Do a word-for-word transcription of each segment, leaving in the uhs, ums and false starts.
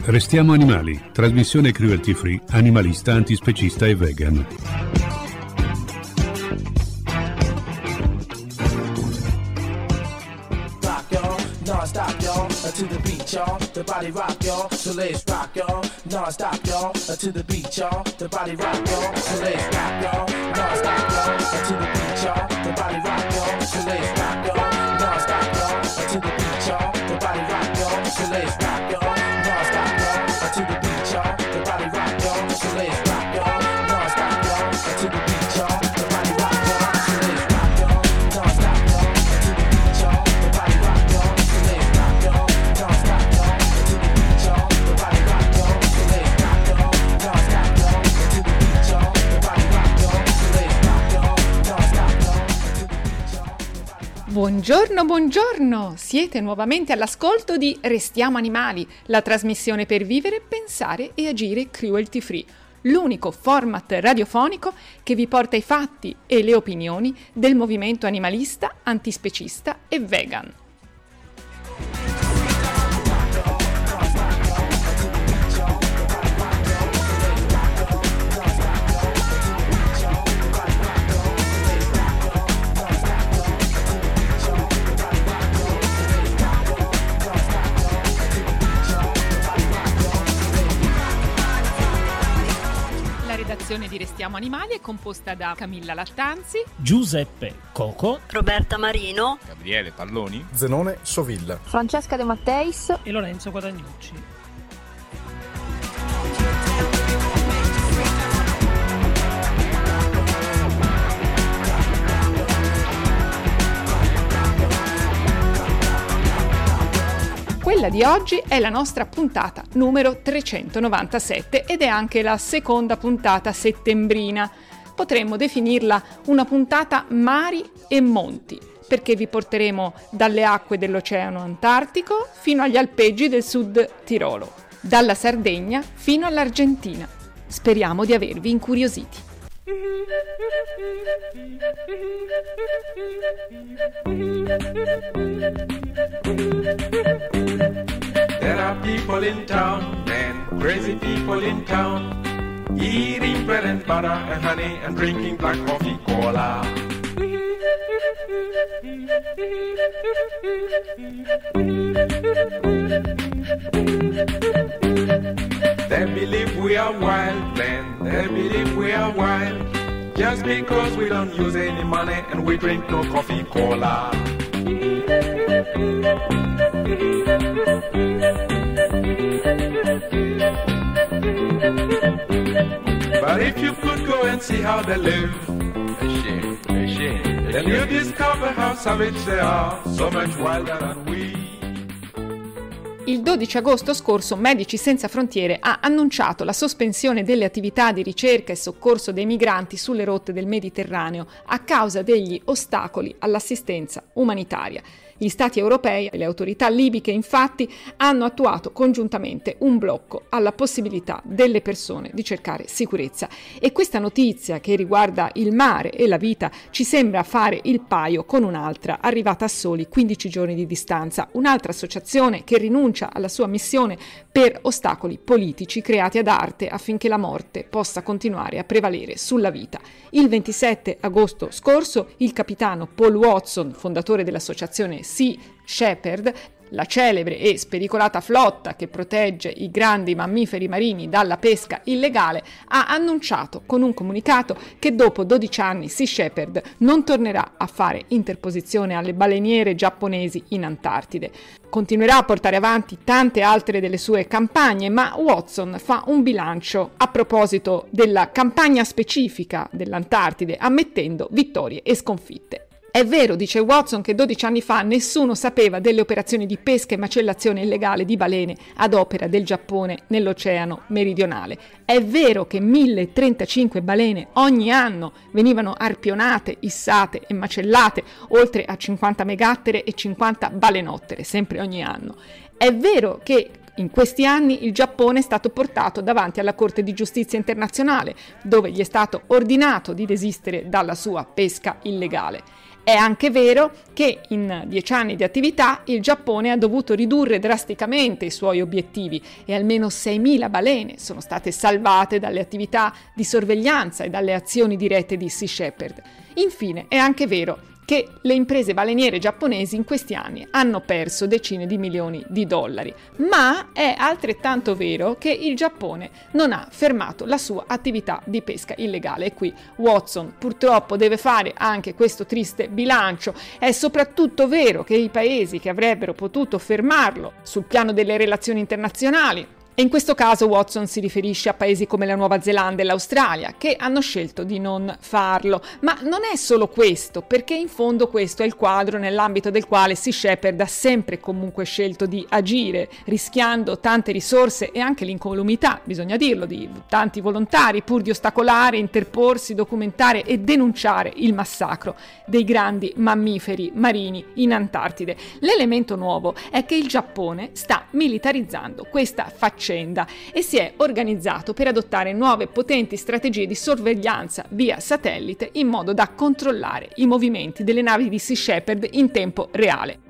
Restiamo animali, trasmissione cruelty free, animalista, antispecista e vegan. Non-stop, y'all, uh, to the beat, y'all, the body rock, y'all, so let's rock, y'all. Non-stop, y'all, uh, to the beat, y'all, the body rock, y'all, so let's rock, y'all. Non-stop, y'all, uh, to the beat, y'all, the body rock, y'all, so let's rock, y'all. Non-stop, y'all, uh, to the beat, y'all, the body rock, y'all, so let's rock, y'all. Non-stop, y'all, uh, to the beat, y'all, the body rock, y'all, so let's rock, y'all. Non-stop, y'all, uh, to the beat, y'all, the body rock, y'all, so let's rock, y'all. Non-stop, y'all, uh, to the beat, y'all, the body rock, y'all, so let's rock, y'all. Non-stop, y'all, uh, to the beat, y'all, the body rock, y'all, so let's rock, y'all. Non-stop, y'all, uh, to the beat, y'all, the body rock, y'all, so let's rock, y'all. Non-stop, y'all, uh, to the beat, y'all, the body rock. Buongiorno, buongiorno! Siete nuovamente all'ascolto di Restiamo Animali, la trasmissione per vivere, pensare e agire cruelty free, l'unico format radiofonico che vi porta i fatti e le opinioni del movimento animalista, antispecista e vegan. La redazione di Restiamo Animali è composta da Camilla Lattanzi, Giuseppe Coco, Roberta Marino, Gabriele Palloni, Zenone Sovilla, Francesca De Matteis e Lorenzo Guadagnucci. Quella di oggi è la nostra puntata numero trecentonovantasette ed è anche la seconda puntata settembrina. Potremmo definirla una puntata mari e monti, perché vi porteremo dalle acque dell'Oceano Antartico fino agli alpeggi del Sud Tirolo, dalla Sardegna fino all'Argentina. Speriamo di avervi incuriositi. There are people in town, and crazy people in town, eating bread and butter and honey and drinking black coffee cola. They believe we are wild, and they believe we are wild, just because we don't use any money and we drink no coffee cola. But if you could go and see how they live, then you discover how savage they are, so much wilder than we. Il dodici agosto scorso Medici Senza Frontiere ha annunciato la sospensione delle attività di ricerca e soccorso dei migranti sulle rotte del Mediterraneo a causa degli ostacoli all'assistenza umanitaria. Gli Stati europei e le autorità libiche infatti hanno attuato congiuntamente un blocco alla possibilità delle persone di cercare sicurezza e questa notizia che riguarda il mare e la vita ci sembra fare il paio con un'altra arrivata a soli quindici giorni di distanza, un'altra associazione che rinuncia alla sua missione per ostacoli politici creati ad arte affinché la morte possa continuare a prevalere sulla vita. Il ventisette agosto scorso il capitano Paul Watson, fondatore dell'associazione Sea Shepherd, la celebre e spericolata flotta che protegge i grandi mammiferi marini dalla pesca illegale, ha annunciato con un comunicato che dopo dodici anni Sea Shepherd non tornerà a fare interposizione alle baleniere giapponesi in Antartide. Continuerà a portare avanti tante altre delle sue campagne, ma Watson fa un bilancio a proposito della campagna specifica dell'Antartide, ammettendo vittorie e sconfitte. È vero, dice Watson, che dodici anni fa nessuno sapeva delle operazioni di pesca e macellazione illegale di balene ad opera del Giappone nell'Oceano Meridionale. È vero che mille trentacinque balene ogni anno venivano arpionate, issate e macellate, oltre a cinquanta megattere e cinquanta balenottere, sempre ogni anno. È vero che in questi anni il Giappone è stato portato davanti alla Corte di Giustizia Internazionale, dove gli è stato ordinato di desistere dalla sua pesca illegale. È anche vero che in dieci anni di attività il Giappone ha dovuto ridurre drasticamente i suoi obiettivi e almeno seimila balene sono state salvate dalle attività di sorveglianza e dalle azioni dirette di Sea Shepherd. Infine, è anche vero che le imprese baleniere giapponesi in questi anni hanno perso decine di milioni di dollari, ma è altrettanto vero che il Giappone non ha fermato la sua attività di pesca illegale e qui Watson purtroppo deve fare anche questo triste bilancio. È soprattutto vero che i paesi che avrebbero potuto fermarlo sul piano delle relazioni internazionali, e in questo caso Watson si riferisce a paesi come la Nuova Zelanda e l'Australia, che hanno scelto di non farlo. Ma non è solo questo, perché in fondo questo è il quadro nell'ambito del quale Sea Shepherd ha sempre comunque scelto di agire, rischiando tante risorse e anche l'incolumità, bisogna dirlo, di tanti volontari, pur di ostacolare, interporsi, documentare e denunciare il massacro dei grandi mammiferi marini in Antartide. L'elemento nuovo è che il Giappone sta militarizzando questa faccenda e si è organizzato per adottare nuove potenti strategie di sorveglianza via satellite in modo da controllare i movimenti delle navi di Sea Shepherd in tempo reale.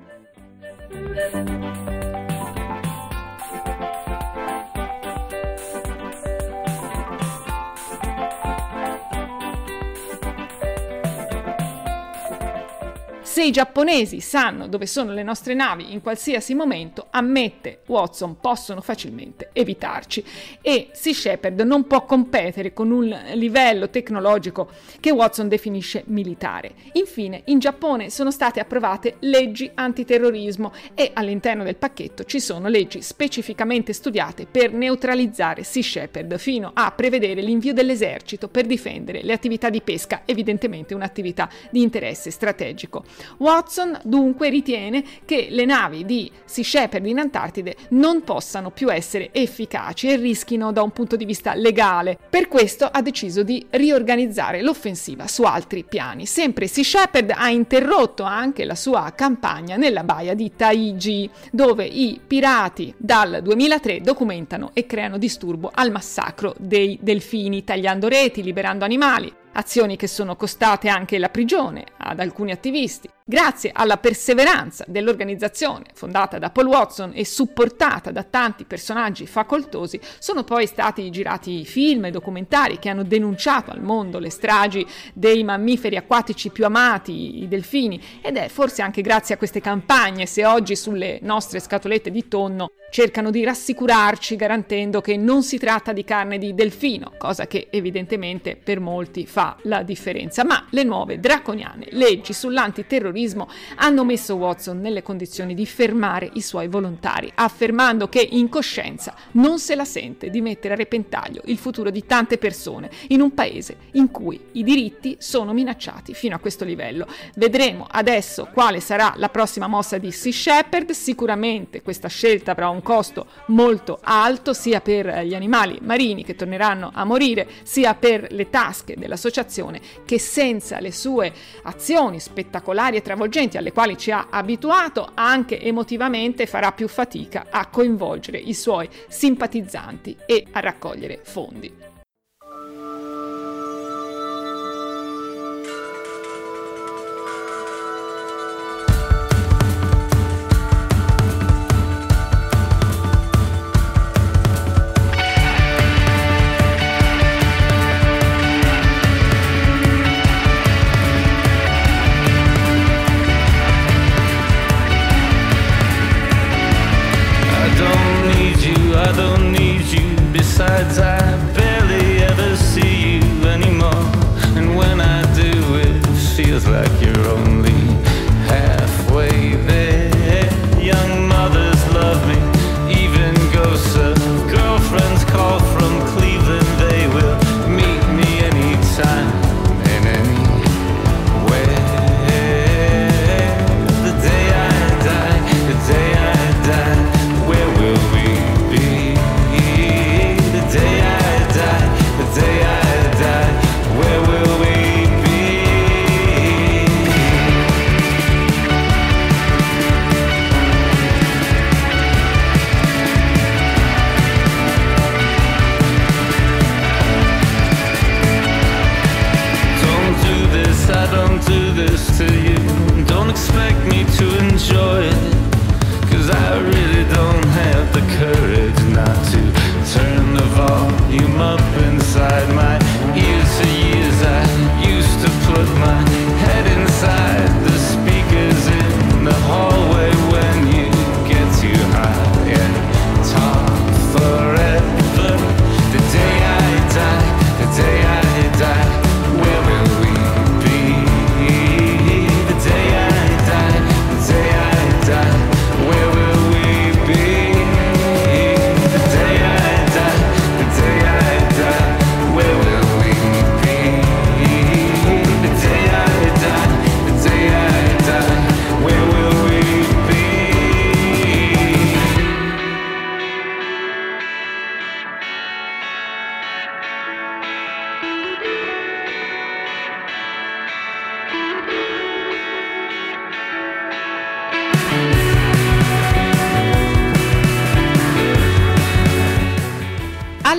Se i giapponesi sanno dove sono le nostre navi in qualsiasi momento, ammette Watson, possono facilmente evitarci e Sea Shepherd non può competere con un livello tecnologico che Watson definisce militare. Infine, in Giappone sono state approvate leggi antiterrorismo e all'interno del pacchetto ci sono leggi specificamente studiate per neutralizzare Sea Shepherd, fino a prevedere l'invio dell'esercito per difendere le attività di pesca, evidentemente un'attività di interesse strategico. Watson dunque ritiene che le navi di Sea Shepherd in Antartide non possano più essere efficaci e rischino da un punto di vista legale. Per questo ha deciso di riorganizzare l'offensiva su altri piani. Sempre Sea Shepherd ha interrotto anche la sua campagna nella baia di Taiji, dove i pirati dal duemilatré documentano e creano disturbo al massacro dei delfini, tagliando reti, liberando animali. Azioni che sono costate anche la prigione ad alcuni attivisti. Grazie alla perseveranza dell'organizzazione fondata da Paul Watson e supportata da tanti personaggi facoltosi, sono poi stati girati film e documentari che hanno denunciato al mondo le stragi dei mammiferi acquatici più amati, i delfini, ed è forse anche grazie a queste campagne se oggi sulle nostre scatolette di tonno cercano di rassicurarci garantendo che non si tratta di carne di delfino, cosa che evidentemente per molti fa la differenza. Ma le nuove draconiane leggi sull'antiterrorismo hanno messo Watson nelle condizioni di fermare i suoi volontari, affermando che in coscienza non se la sente di mettere a repentaglio il futuro di tante persone in un paese in cui i diritti sono minacciati fino a questo livello. Vedremo adesso quale sarà la prossima mossa di Sea Shepherd. Sicuramente questa scelta avrà un costo molto alto sia per gli animali marini che torneranno a morire, sia per le tasche dell'associazione che senza le sue azioni spettacolari e travolgenti alle quali ci ha abituato, anche emotivamente farà più fatica a coinvolgere i suoi simpatizzanti e a raccogliere fondi. Besides, I barely ever see you anymore. And when I do, it feels like you're only halfway there. Young mothers love me, even ghosts of girlfriends call from Cleveland. They will meet me anytime and anywhere. The day I die, the day I die, where will we be? The day I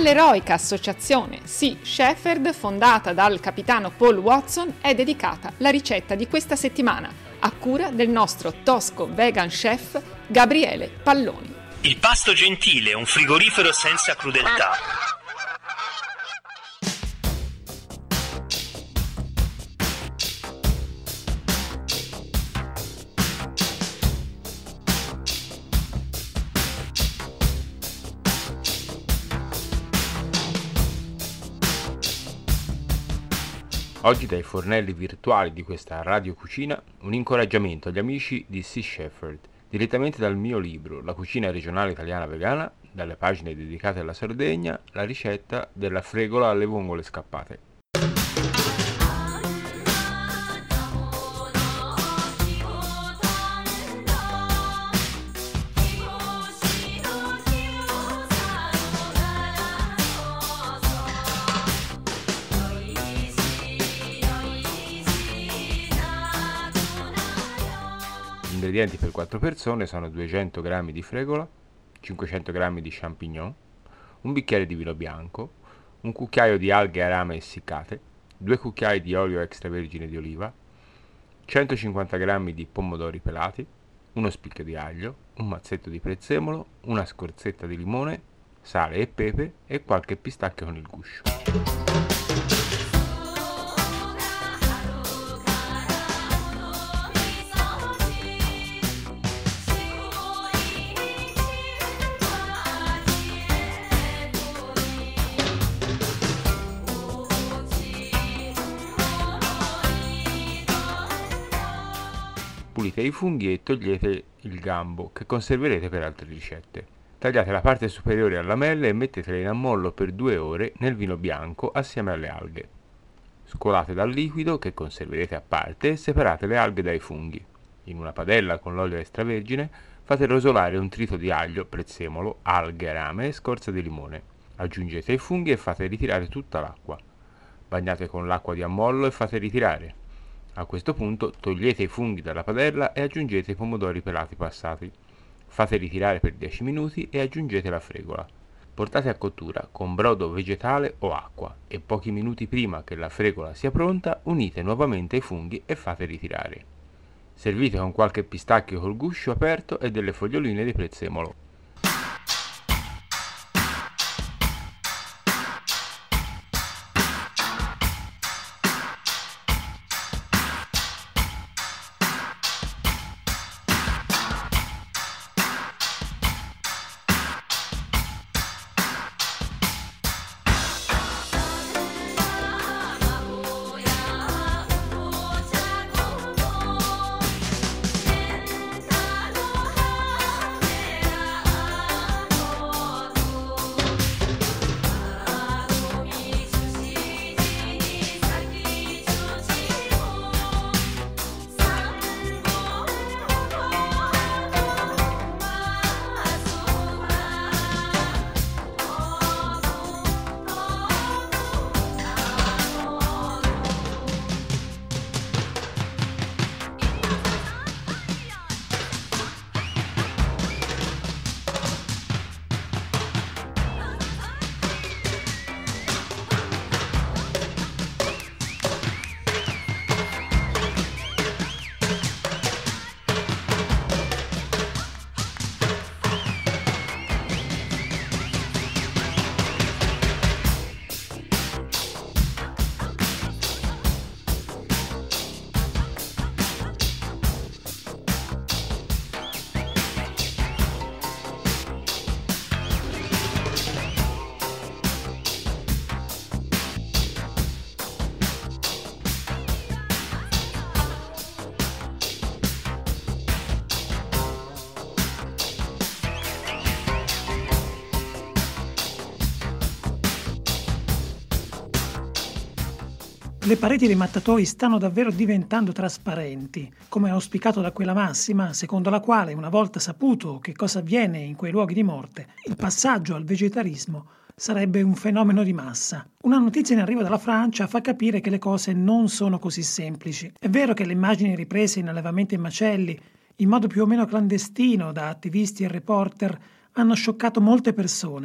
All'eroica associazione Sea Shepherd, fondata dal capitano Paul Watson, è dedicata la ricetta di questa settimana, a cura del nostro tosco vegan chef Gabriele Palloni. Il pasto gentile, un frigorifero senza crudeltà. Oggi dai fornelli virtuali di questa radio cucina un incoraggiamento agli amici di Sea Shepherd, direttamente dal mio libro La cucina regionale italiana vegana, dalle pagine dedicate alla Sardegna, la ricetta della fregola alle vongole scappate. Gli ingredienti per quattro persone sono duecento grammi di fregola, cinquecento grammi di champignon, un bicchiere di vino bianco, un cucchiaio di alghe arame essiccate, due cucchiai di olio extravergine di oliva, centocinquanta grammi di pomodori pelati, uno spicchio di aglio, un mazzetto di prezzemolo, una scorzetta di limone, sale e pepe e qualche pistacchio con il guscio. Pulite i funghi e togliete il gambo, che conserverete per altre ricette. Tagliate la parte superiore a lamelle e mettetele in ammollo per due ore nel vino bianco assieme alle alghe. Scolate dal liquido, che conserverete a parte, e separate le alghe dai funghi. In una padella con l'olio extravergine fate rosolare un trito di aglio, prezzemolo, alghe arame e scorza di limone. Aggiungete i funghi e fate ritirare tutta l'acqua. Bagnate con l'acqua di ammollo e fate ritirare. A questo punto togliete i funghi dalla padella e aggiungete i pomodori pelati passati. Fate ritirare per dieci minuti e aggiungete la fregola. Portate a cottura con brodo vegetale o acqua e pochi minuti prima che la fregola sia pronta unite nuovamente i funghi e fate ritirare. Servite con qualche pistacchio col guscio aperto e delle foglioline di prezzemolo. Le pareti dei mattatoi stanno davvero diventando trasparenti, come auspicato da quella massima secondo la quale, una volta saputo che cosa avviene in quei luoghi di morte, il passaggio al vegetarismo sarebbe un fenomeno di massa. Una notizia in arrivo dalla Francia fa capire che le cose non sono così semplici. È vero che le immagini riprese in allevamenti e macelli, in modo più o meno clandestino da attivisti e reporter, hanno scioccato molte persone,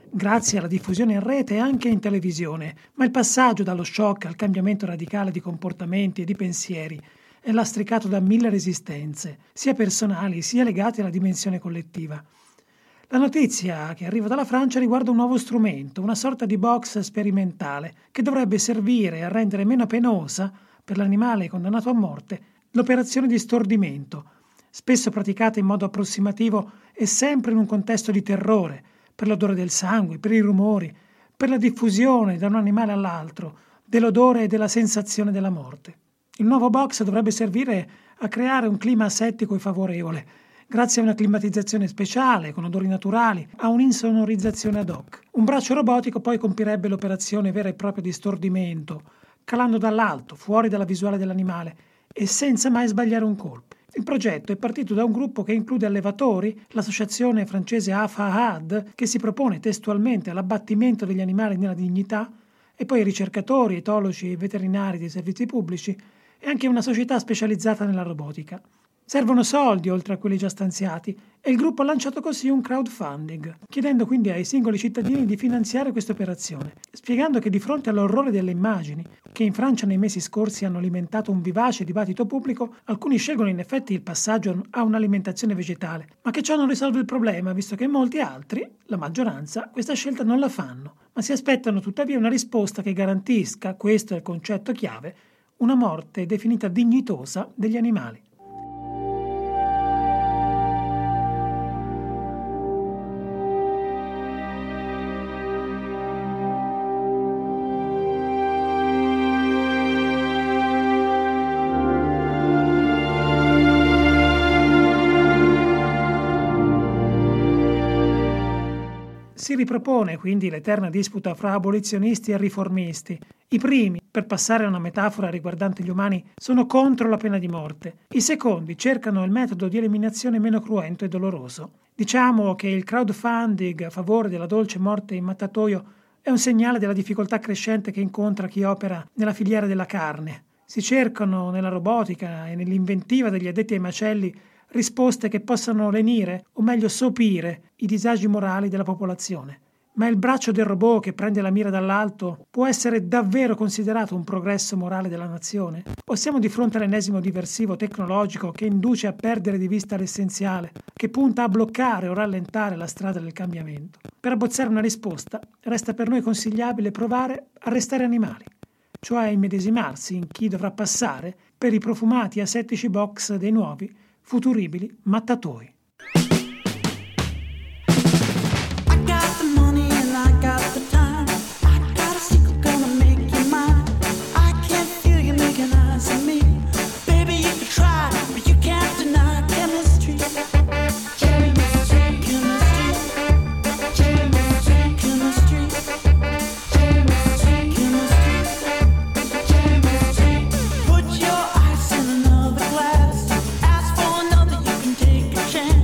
grazie alla diffusione in rete e anche in televisione, ma il passaggio dallo shock al cambiamento radicale di comportamenti e di pensieri è lastricato da mille resistenze, sia personali sia legate alla dimensione collettiva. La notizia che arriva dalla Francia riguarda un nuovo strumento, una sorta di box sperimentale, che dovrebbe servire a rendere meno penosa, per l'animale condannato a morte, l'operazione di stordimento, spesso praticata in modo approssimativo e sempre in un contesto di terrore, per l'odore del sangue, per i rumori, per la diffusione da un animale all'altro, dell'odore e della sensazione della morte. Il nuovo box dovrebbe servire a creare un clima asettico e favorevole, grazie a una climatizzazione speciale, con odori naturali, a un'insonorizzazione ad hoc. Un braccio robotico poi compirebbe l'operazione vera e propria di stordimento, calando dall'alto, fuori dalla visuale dell'animale, e senza mai sbagliare un colpo. Il progetto è partito da un gruppo che include allevatori, l'associazione francese A F A A D, che si propone testualmente all'abbattimento degli animali nella dignità, e poi ricercatori, etologi e veterinari dei servizi pubblici, e anche una società specializzata nella robotica. Servono soldi oltre a quelli già stanziati e il gruppo ha lanciato così un crowdfunding, chiedendo quindi ai singoli cittadini di finanziare questa operazione, spiegando che di fronte all'orrore delle immagini, che in Francia nei mesi scorsi hanno alimentato un vivace dibattito pubblico, alcuni scelgono in effetti il passaggio a un'alimentazione vegetale, ma che ciò non risolve il problema, visto che molti altri, la maggioranza, questa scelta non la fanno, ma si aspettano tuttavia una risposta che garantisca, questo è il concetto chiave, una morte definita dignitosa degli animali. Si ripropone quindi l'eterna disputa fra abolizionisti e riformisti. I primi, per passare a una metafora riguardante gli umani, sono contro la pena di morte. I secondi cercano il metodo di eliminazione meno cruento e doloroso. Diciamo che il crowdfunding a favore della dolce morte in mattatoio è un segnale della difficoltà crescente che incontra chi opera nella filiera della carne. Si cercano nella robotica e nell'inventiva degli addetti ai macelli risposte che possano lenire, o meglio sopire, i disagi morali della popolazione. Ma il braccio del robot che prende la mira dall'alto può essere davvero considerato un progresso morale della nazione? O siamo di fronte all'ennesimo diversivo tecnologico che induce a perdere di vista l'essenziale, che punta a bloccare o rallentare la strada del cambiamento? Per abbozzare una risposta, resta per noi consigliabile provare a restare animali, cioè a immedesimarsi in chi dovrà passare per i profumati asettici box dei nuovi futuribili mattatoi. Chance.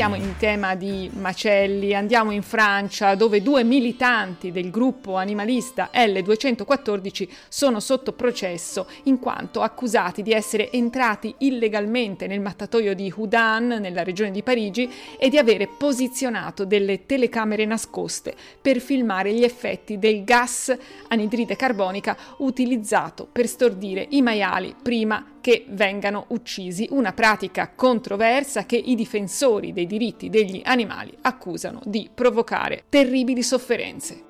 Restiamo in tema di macelli, andiamo in Francia dove due militanti del gruppo animalista L duecentoquattordici sono sotto processo in quanto accusati di essere entrati illegalmente nel mattatoio di Houdan, nella regione di Parigi, e di avere posizionato delle telecamere nascoste per filmare gli effetti del gas anidride carbonica utilizzato per stordire i maiali prima che vengano uccisi, una pratica controversa che i difensori dei diritti degli animali accusano di provocare terribili sofferenze.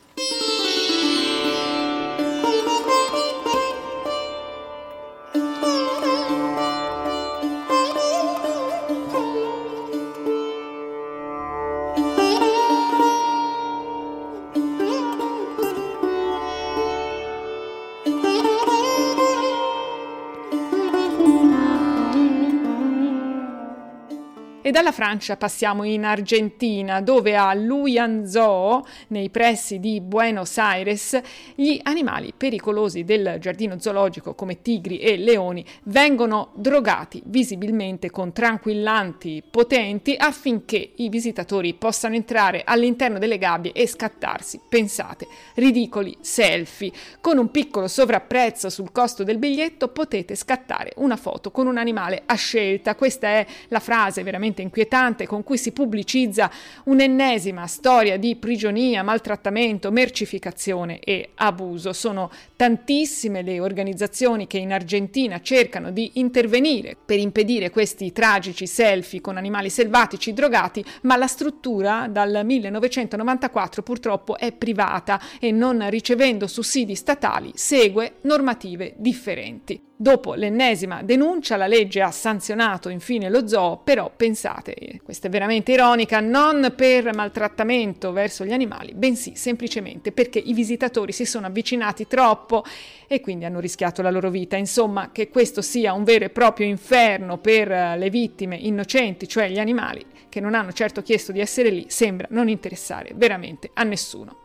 E dalla Francia passiamo in Argentina, dove a Luyan Zoo, nei pressi di Buenos Aires, gli animali pericolosi del giardino zoologico come tigri e leoni vengono drogati visibilmente con tranquillanti potenti affinché i visitatori possano entrare all'interno delle gabbie e scattarsi, pensate, ridicoli selfie. Con un piccolo sovrapprezzo sul costo del biglietto potete scattare una foto con un animale a scelta. Questa è la frase veramente inquietante con cui si pubblicizza un'ennesima storia di prigionia, maltrattamento, mercificazione e abuso. Sono tantissime le organizzazioni che in Argentina cercano di intervenire per impedire questi tragici selfie con animali selvatici drogati, ma la struttura dal millenovecentonovantaquattro purtroppo è privata e, non ricevendo sussidi statali, segue normative differenti. Dopo l'ennesima denuncia, la legge ha sanzionato infine lo zoo, però pensate, questa è veramente ironica, non per maltrattamento verso gli animali, bensì semplicemente perché i visitatori si sono avvicinati troppo e quindi hanno rischiato la loro vita. Insomma, che questo sia un vero e proprio inferno per le vittime innocenti, cioè gli animali, che non hanno certo chiesto di essere lì, sembra non interessare veramente a nessuno.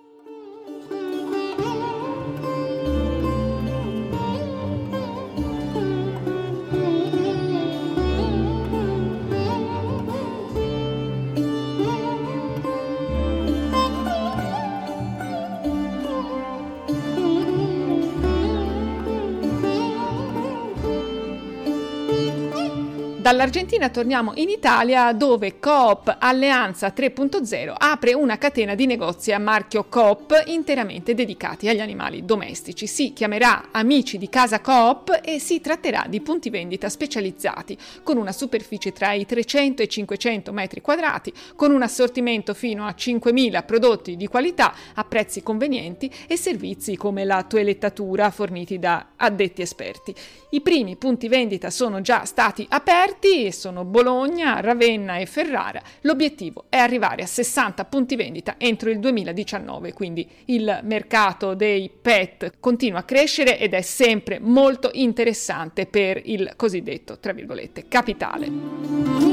Dall'Argentina torniamo in Italia, dove Coop Alleanza tre punto zero apre una catena di negozi a marchio Coop interamente dedicati agli animali domestici. Si chiamerà Amici di Casa Coop e si tratterà di punti vendita specializzati con una superficie tra i trecento e i cinquecento metri quadrati, con un assortimento fino a cinquemila prodotti di qualità a prezzi convenienti e servizi come la toelettatura forniti da addetti esperti. I primi punti vendita sono già stati aperti e sono Bologna, Ravenna e Ferrara. L'obiettivo è arrivare a sessanta punti vendita entro il duemiladiciannove, quindi il mercato dei pet continua a crescere ed è sempre molto interessante per il cosiddetto, tra virgolette, capitale.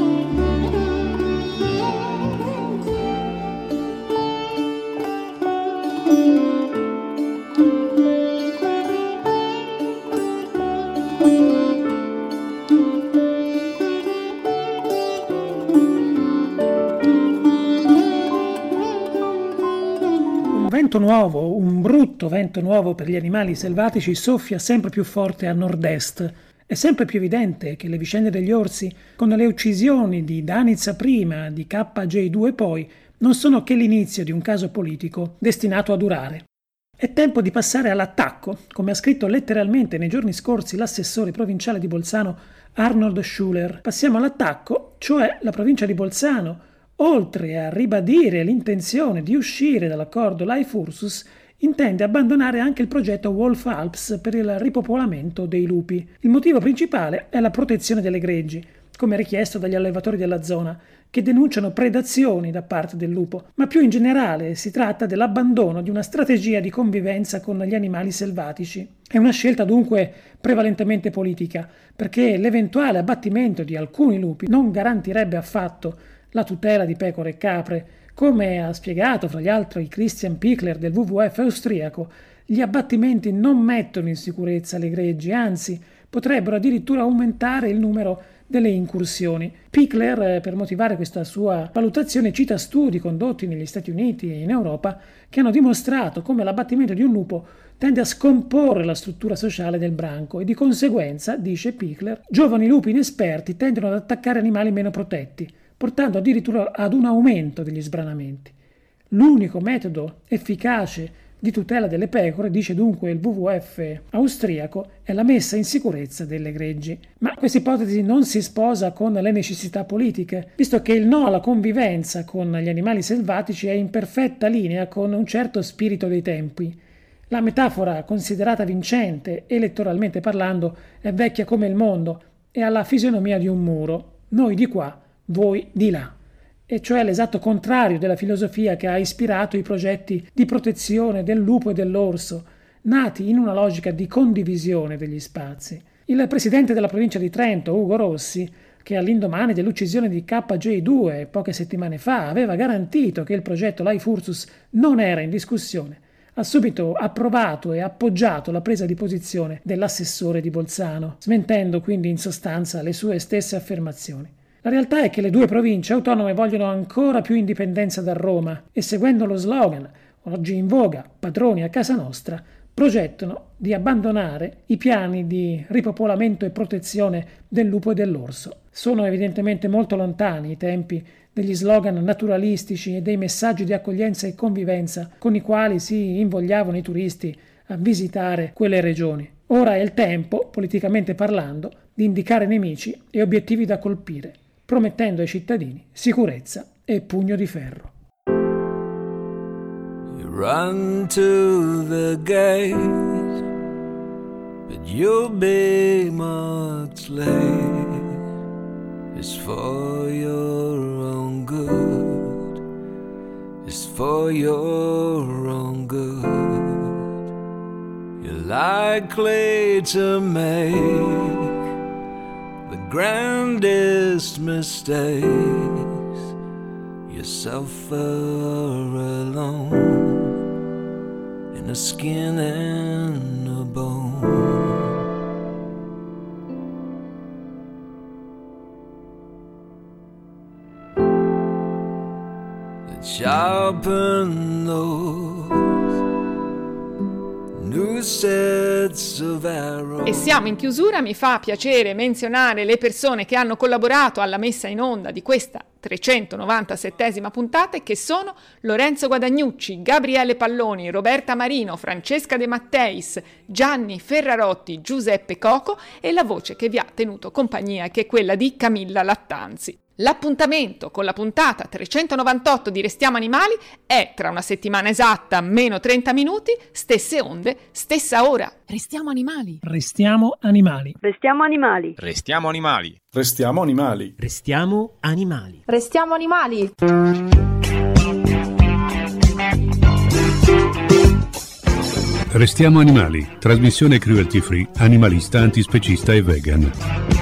Un vento nuovo, un brutto vento nuovo per gli animali selvatici soffia sempre più forte a nord-est. È sempre più evidente che le vicende degli orsi, con le uccisioni di Danica prima, di K J due poi, non sono che l'inizio di un caso politico destinato a durare. È tempo di passare all'attacco, come ha scritto letteralmente nei giorni scorsi l'assessore provinciale di Bolzano Arnold Schuler. Passiamo all'attacco, cioè la provincia di Bolzano, oltre a ribadire l'intenzione di uscire dall'accordo Life Ursus, intende abbandonare anche il progetto Wolf Alps per il ripopolamento dei lupi. Il motivo principale è la protezione delle greggi, come richiesto dagli allevatori della zona, che denunciano predazioni da parte del lupo, ma più in generale si tratta dell'abbandono di una strategia di convivenza con gli animali selvatici. È una scelta dunque prevalentemente politica, perché l'eventuale abbattimento di alcuni lupi non garantirebbe affatto la tutela di pecore e capre. Come ha spiegato fra gli altri Christian Pichler del W W F austriaco, gli abbattimenti non mettono in sicurezza le greggi, anzi potrebbero addirittura aumentare il numero delle incursioni. Pichler, per motivare questa sua valutazione, cita studi condotti negli Stati Uniti e in Europa che hanno dimostrato come l'abbattimento di un lupo tende a scomporre la struttura sociale del branco e di conseguenza, dice Pichler, giovani lupi inesperti tendono ad attaccare animali meno protetti, portando addirittura ad un aumento degli sbranamenti. L'unico metodo efficace di tutela delle pecore, dice dunque il W W F austriaco, è la messa in sicurezza delle greggi. Ma questa ipotesi non si sposa con le necessità politiche, visto che il no alla convivenza con gli animali selvatici è in perfetta linea con un certo spirito dei tempi. La metafora considerata vincente, elettoralmente parlando, è vecchia come il mondo e ha la fisionomia di un muro. Noi di qua, voi di là. E cioè l'esatto contrario della filosofia che ha ispirato i progetti di protezione del lupo e dell'orso, nati in una logica di condivisione degli spazi. Il presidente della provincia di Trento, Ugo Rossi, che all'indomani dell'uccisione di K J due poche settimane fa aveva garantito che il progetto Life Ursus non era in discussione, ha subito approvato e appoggiato la presa di posizione dell'assessore di Bolzano, smentendo quindi in sostanza le sue stesse affermazioni. La realtà è che le due province autonome vogliono ancora più indipendenza da Roma e, seguendo lo slogan oggi in voga, padroni a casa nostra, progettano di abbandonare i piani di ripopolamento e protezione del lupo e dell'orso. Sono evidentemente molto lontani i tempi degli slogan naturalistici e dei messaggi di accoglienza e convivenza con i quali si invogliavano i turisti a visitare quelle regioni. Ora è il tempo, politicamente parlando, di indicare nemici e obiettivi da colpire, promettendo ai cittadini sicurezza e pugno di ferro. You run to the gate, but you'll be much late. It's for your own good. It's for your own good. You're likely to make the grandest mistakes. You suffer alone in a skin and a bone. That sharpen those new sets of arrows. E siamo in chiusura. Mi fa piacere menzionare le persone che hanno collaborato alla messa in onda di questa trecentonovantasettesima puntata, che sono Lorenzo Guadagnucci, Gabriele Palloni, Roberta Marino, Francesca De Matteis, Gianni Ferrarotti, Giuseppe Coco e la voce che vi ha tenuto compagnia, che è quella di Camilla Lattanzi. L'appuntamento con la puntata trecentonovantotto di Restiamo Animali è tra una settimana esatta, meno trenta minuti, stesse onde, stessa ora. Restiamo animali. Restiamo animali. Restiamo animali. Restiamo animali. Restiamo animali. Restiamo animali. Restiamo animali. Restiamo animali, trasmissione cruelty free, animalista, antispecista e vegan.